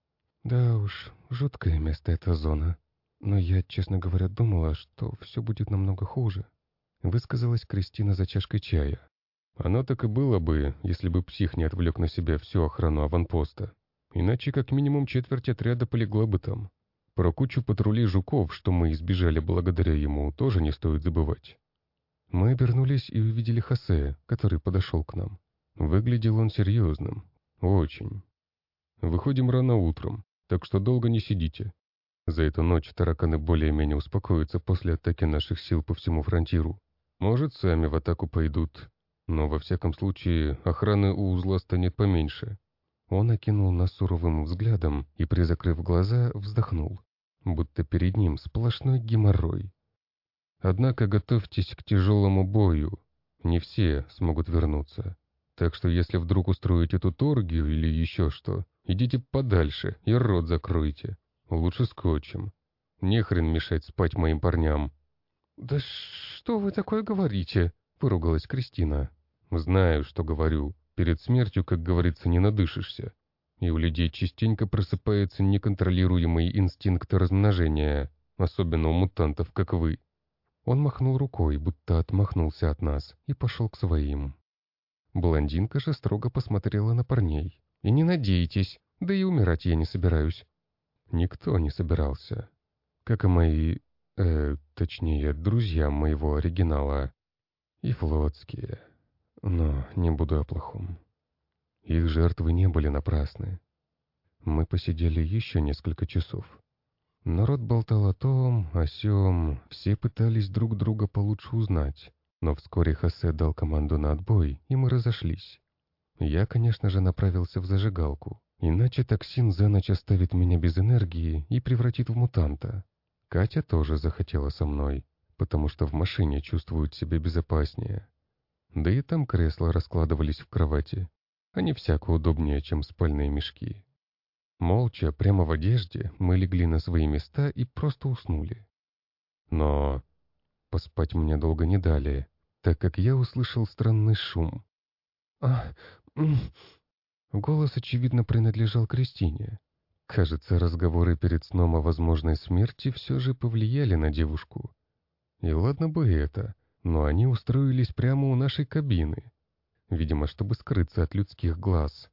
Да уж, жуткое место эта зона. Но я, честно говоря, думала, что все будет намного хуже. Высказалась Кристина за чашкой чая. Оно так и было бы, если бы псих не отвлек на себя всю охрану аванпоста. Иначе как минимум четверть отряда полегла бы там. Про кучу патрулей жуков, что мы избежали благодаря ему, тоже не стоит забывать. Мы обернулись и увидели Хосе, который подошел к нам. Выглядел он серьезным. Очень. Выходим рано утром, так что долго не сидите. За эту ночь тараканы более-менее успокоятся после атаки наших сил по всему фронтиру. Может, сами в атаку пойдут. Но во всяком случае, охраны у узла станет поменьше. Он окинул нас суровым взглядом и, призакрыв глаза, вздохнул, будто перед ним сплошной геморрой. Однако готовьтесь к тяжелому бою. Не все смогут вернуться. Так что если вдруг устроите тут оргию или еще что, идите подальше и рот закройте. Лучше скотчем. Не хрен мешать спать моим парням. «Да что вы такое говорите?» — выругалась Кристина. «Знаю, что говорю. Перед смертью, как говорится, не надышишься. И у людей частенько просыпается неконтролируемый инстинкт размножения, особенно у мутантов, как вы». Он махнул рукой, будто отмахнулся от нас, и пошел к своим. Блондинка же строго посмотрела на парней. «И не надейтесь, да и умирать я не собираюсь». Никто не собирался. Как и мои, точнее, друзья моего оригинала. И флотские. Но не буду о плохом. Их жертвы не были напрасны. Мы посидели еще несколько часов. Народ болтал о том, о сём, все пытались друг друга получше узнать. Но вскоре Хосе дал команду на отбой, и мы разошлись. Я, конечно же, направился в зажигалку, иначе токсин за ночь оставит меня без энергии и превратит в мутанта. Катя тоже захотела со мной, потому что в машине чувствует себя безопаснее. Да и там кресла раскладывались в кровати. Они всяко удобнее, чем спальные мешки. Молча, прямо в одежде, мы легли на свои места и просто уснули. Но поспать мне долго не дали, так как я услышал странный шум. «А, м». Голос, очевидно, принадлежал Кристине. Кажется, разговоры перед сном о возможной смерти все же повлияли на девушку. И ладно бы это, но они устроились прямо у нашей кабины. Видимо, чтобы скрыться от людских глаз.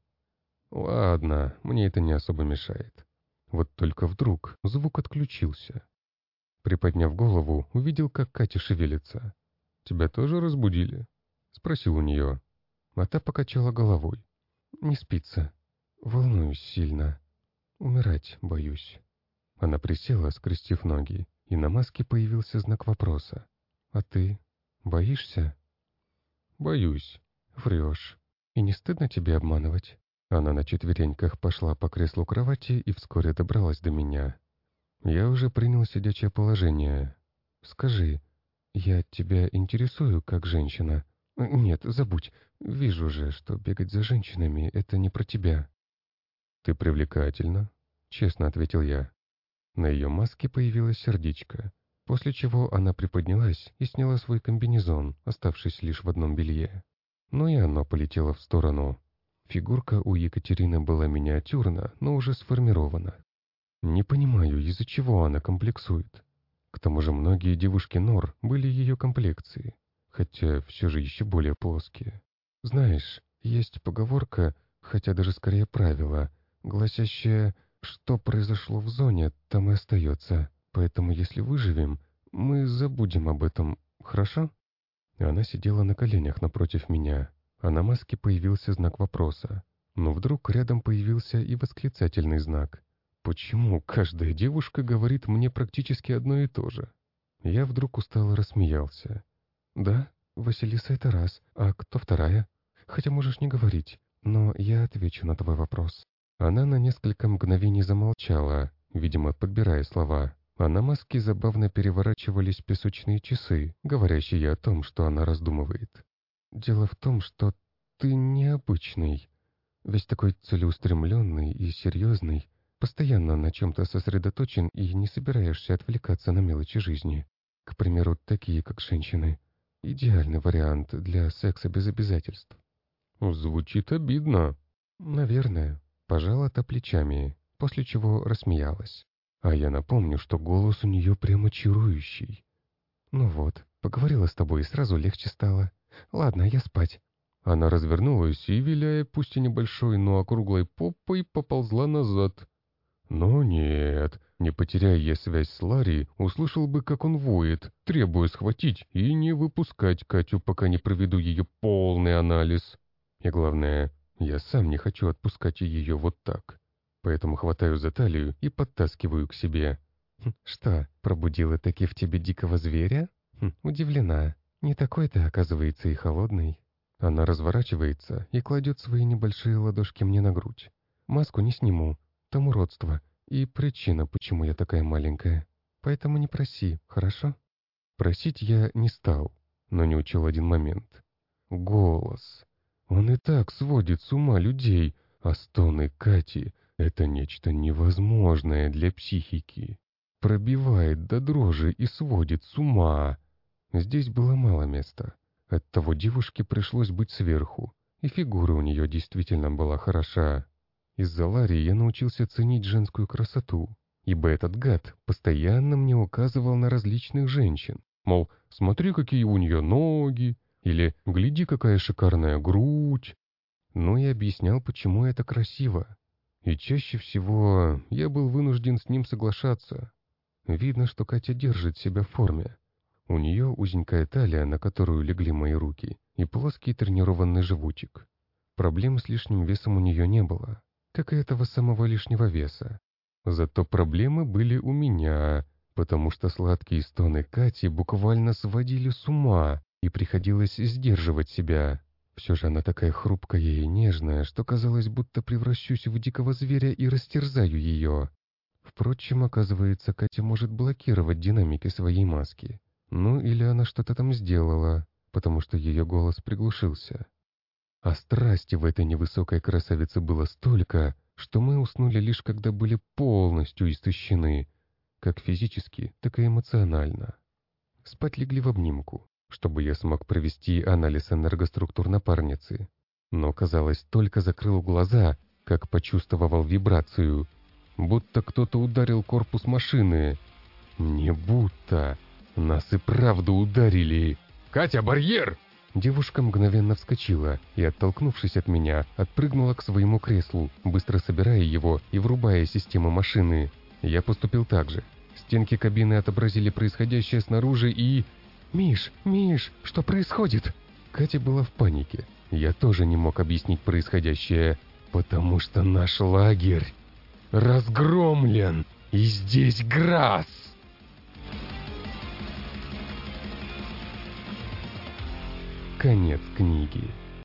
Ладно, мне это не особо мешает. Вот только вдруг звук отключился. Приподняв голову, увидел, как Катя шевелится. «Тебя тоже разбудили?» — спросил у нее. А та покачала головой. «Не спится. Волнуюсь сильно. Умирать боюсь». Она присела, скрестив ноги, и на маске появился знак вопроса. «А ты боишься?» «Боюсь. Врешь. И не стыдно тебе обманывать?» Она на четвереньках пошла по креслу кровати и вскоре добралась до меня. Я уже принял сидячее положение. «Скажи, я тебя интересую как женщина?» «Нет, забудь. Вижу же, что бегать за женщинами — это не про тебя». «Ты привлекательна», — честно ответил я. На ее маске появилось сердечко, после чего она приподнялась и сняла свой комбинезон, оставшись лишь в одном белье. Но и оно полетело в сторону. Фигурка у Екатерины была миниатюрна, но уже сформирована. Не понимаю, из-за чего она комплексует. К тому же многие девушки Нор были ее комплекции, хотя все же еще более плоские. Знаешь, есть поговорка, хотя даже скорее правило, гласящее: что произошло в зоне, там и остается. Поэтому если выживем, мы забудем об этом, хорошо?» Она сидела на коленях напротив меня, а на маске появился знак вопроса. Но вдруг рядом появился и восклицательный знак. Почему каждая девушка говорит мне практически одно и то же? Я вдруг устало рассмеялся. «Да, Василиса — это раз, а кто вторая? Хотя можешь не говорить, но я отвечу на твой вопрос». Она на несколько мгновений замолчала, видимо, подбирая слова, а на маске забавно переворачивались песочные часы, говорящие о том, что она раздумывает. «Дело в том, что ты необычный, весь такой целеустремленный и серьезный, постоянно на чем-то сосредоточен и не собираешься отвлекаться на мелочи жизни. К примеру, такие, как женщины. Идеальный вариант для секса без обязательств». «Звучит обидно». «Наверное». Пожала-то плечами, после чего рассмеялась. А я напомню, что голос у нее прямо чарующий. «Ну вот, поговорила с тобой и сразу легче стало. Ладно, я спать». Она развернулась и, виляя пусть и небольшой, но округлой попой, поползла назад. Но нет, не потеряя я связь с Ларри, услышал бы, как он воет, требуя схватить и не выпускать Катю, пока не проведу ее полный анализ. И главное, я сам не хочу отпускать ее вот так. Поэтому хватаю за талию и подтаскиваю к себе. «Что, пробудила таки в тебе дикого зверя?» «Удивлена. Не такой ты, оказывается, и холодный». Она разворачивается и кладет свои небольшие ладошки мне на грудь. «Маску не сниму. Там уродство. И причина, почему я такая маленькая. Поэтому не проси, хорошо?» Просить я не стал, но не учел один момент. Голос. Он и так сводит с ума людей, а стоны Кати — это нечто невозможное для психики. Пробивает до дрожи и сводит с ума. Здесь было мало места. Оттого девушке пришлось быть сверху, и фигура у нее действительно была хороша. Из-за Ларри я научился ценить женскую красоту, ибо этот гад постоянно мне указывал на различных женщин. Мол, смотри, какие у нее ноги, или гляди, какая шикарная грудь. Ну и объяснял, почему это красиво. И чаще всего я был вынужден с ним соглашаться. Видно, что Катя держит себя в форме. У нее узенькая талия, на которую легли мои руки, и плоский тренированный животик. Проблем с лишним весом у нее не было, как и этого самого лишнего веса. Зато проблемы были у меня, потому что сладкие стоны Кати буквально сводили с ума, и приходилось сдерживать себя. Все же она такая хрупкая и нежная, что казалось, будто превращусь в дикого зверя и растерзаю ее. Впрочем, оказывается, Катя может блокировать динамики своей маски. Ну, или она что-то там сделала, потому что ее голос приглушился. А страсти в этой невысокой красавице было столько, что мы уснули лишь когда были полностью истощены, как физически, так и эмоционально. Спать легли в обнимку, чтобы я смог провести анализ энергоструктур напарницы. Но, казалось, только закрыл глаза, как почувствовал вибрацию, будто кто-то ударил корпус машины. Не будто. Нас и правда ударили. «Катя, барьер!» Девушка мгновенно вскочила и, оттолкнувшись от меня, отпрыгнула к своему креслу, быстро собирая его и врубая систему машины. Я поступил так же. Стенки кабины отобразили происходящее снаружи и... «Миш, что происходит?» Катя была в панике. Я тоже не мог объяснить происходящее, потому что наш лагерь разгромлен, и здесь Грасс! Конец книги.